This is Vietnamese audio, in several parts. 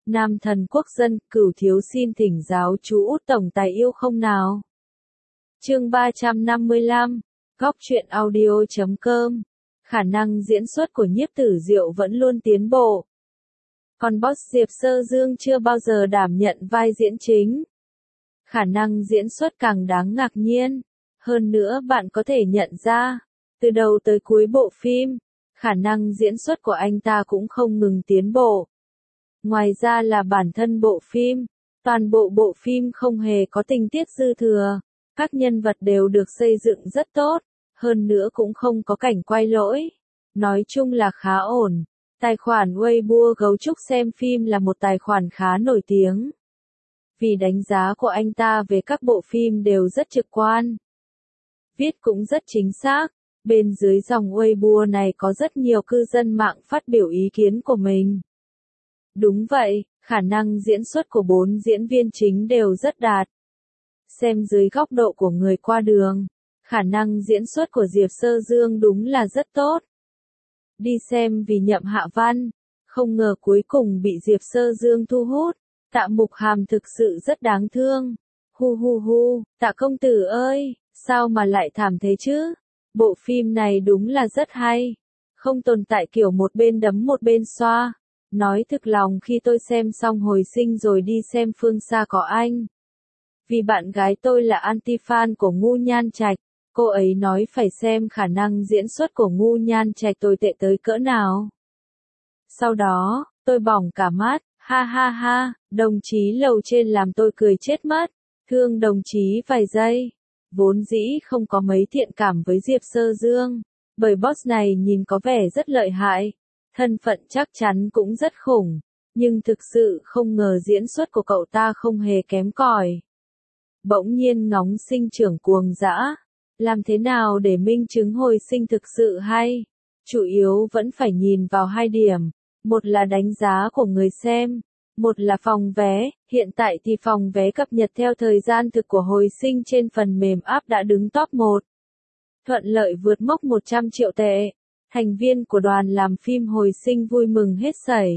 Nam thần quốc dân, Cửu thiếu xin thỉnh giáo chú Út tổng tài yêu không nào. Chương 355, Góc truyện audio.com. Khả năng diễn xuất của Nhiếp Tử Diệu vẫn luôn tiến bộ. Còn boss Diệp Sơ Dương chưa bao giờ đảm nhận vai diễn chính. Khả năng diễn xuất càng đáng ngạc nhiên. Hơn nữa bạn có thể nhận ra, từ đầu tới cuối bộ phim, khả năng diễn xuất của anh ta cũng không ngừng tiến bộ. Ngoài ra là bản thân bộ phim, toàn bộ phim không hề có tình tiết dư thừa, các nhân vật đều được xây dựng rất tốt, hơn nữa cũng không có cảnh quay lỗi. Nói chung là khá ổn. Tài khoản Weibo Gấu Trúc xem phim là một tài khoản khá nổi tiếng. Vì đánh giá của anh ta về các bộ phim đều rất trực quan. Viết cũng rất chính xác. Bên dưới dòng Weibo này có rất nhiều cư dân mạng phát biểu ý kiến của mình. Đúng vậy, khả năng diễn xuất của 4 diễn viên chính đều rất đạt. Xem dưới góc độ của người qua đường, khả năng diễn xuất của Diệp Sơ Dương đúng là rất tốt. Đi xem vì Nhậm Hạ Văn, không ngờ cuối cùng bị Diệp Sơ Dương thu hút. Tạ Mục Hàm thực sự rất đáng thương. Hu hu hu, Tạ công tử ơi, sao mà lại thảm thế chứ? Bộ phim này đúng là rất hay. Không tồn tại kiểu một bên đấm một bên xoa. Nói thực lòng khi tôi xem xong Hồi Sinh rồi đi xem Phương Xa Có Anh. Vì bạn gái tôi là anti-fan của Ngu Nhan Trạch, cô ấy nói phải xem khả năng diễn xuất của Ngu Nhan Trạch tồi tệ tới cỡ nào. Sau đó, tôi bỏng cả mắt, ha ha ha, đồng chí lầu trên làm tôi cười chết mất, thương đồng chí vài giây. Vốn dĩ không có mấy thiện cảm với Diệp Sơ Dương, bởi boss này nhìn có vẻ rất lợi hại, thân phận chắc chắn cũng rất khủng, nhưng thực sự không ngờ diễn xuất của cậu ta không hề kém cỏi. Bỗng nhiên ngóng sinh trưởng cuồng dã, làm thế nào để minh chứng Hồi Sinh thực sự hay? Chủ yếu vẫn phải nhìn vào 2 điểm, một là đánh giá của người xem, một là phòng vé. Hiện tại thì phòng vé cập nhật theo thời gian thực của Hồi Sinh trên phần mềm app đã đứng top 1. Thuận lợi vượt mốc 100 triệu tệ. Thành viên của đoàn làm phim Hồi Sinh vui mừng hết sảy.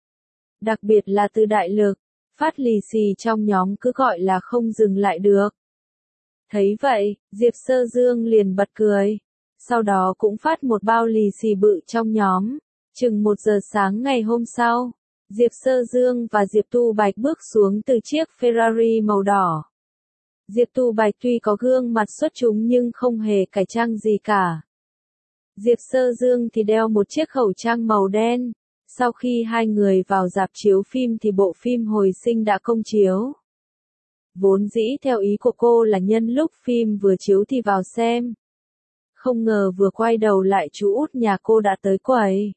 Đặc biệt là từ đại lực, phát lì xì trong nhóm cứ gọi là không dừng lại được. Thấy vậy, Diệp Sơ Dương liền bật cười. Sau đó cũng phát một bao lì xì bự trong nhóm. Chừng 1 giờ sáng ngày hôm sau, Diệp Sơ Dương và Diệp Tu Bạch bước xuống từ chiếc Ferrari màu đỏ. Diệp Tu Bạch tuy có gương mặt xuất chúng nhưng không hề cải trang gì cả. Diệp Sơ Dương thì đeo một chiếc khẩu trang màu đen. Sau khi hai người vào rạp chiếu phim thì bộ phim Hồi Sinh đã công chiếu. Vốn dĩ theo ý của cô là nhân lúc phim vừa chiếu thì vào xem. Không ngờ vừa quay đầu lại chú út nhà cô đã tới quầy.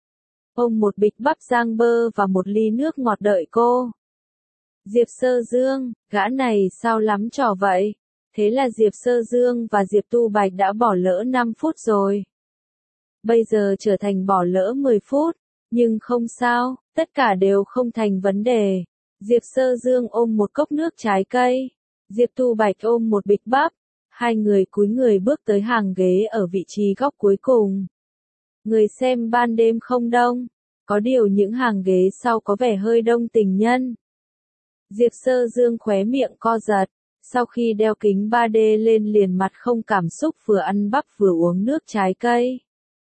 Ôm một bịch bắp rang bơ và một ly nước ngọt đợi cô. Diệp Sơ Dương, gã này sao lắm trò vậy? Thế là Diệp Sơ Dương và Diệp Tu Bạch đã bỏ lỡ 5 phút rồi. Bây giờ trở thành bỏ lỡ 10 phút. Nhưng không sao, tất cả đều không thành vấn đề. Diệp Sơ Dương ôm một cốc nước trái cây. Diệp Tu Bạch ôm một bịch bắp. Hai người cúi người bước tới hàng ghế ở vị trí góc cuối cùng. Người xem ban đêm không đông. Có điều những hàng ghế sau có vẻ hơi đông tình nhân. Diệp Sơ Dương khóe miệng co giật. Sau khi đeo kính 3D lên liền mặt không cảm xúc vừa ăn bắp vừa uống nước trái cây.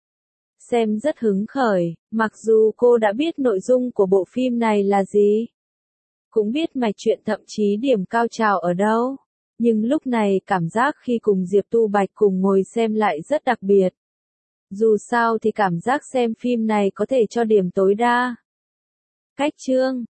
Xem rất hứng khởi, mặc dù cô đã biết nội dung của bộ phim này là gì. Cũng biết mạch truyện thậm chí điểm cao trào ở đâu. Nhưng lúc này cảm giác khi cùng Diệp Tu Bạch cùng ngồi xem lại rất đặc biệt. Dù sao thì cảm giác xem phim này có thể cho điểm tối đa. Cách chương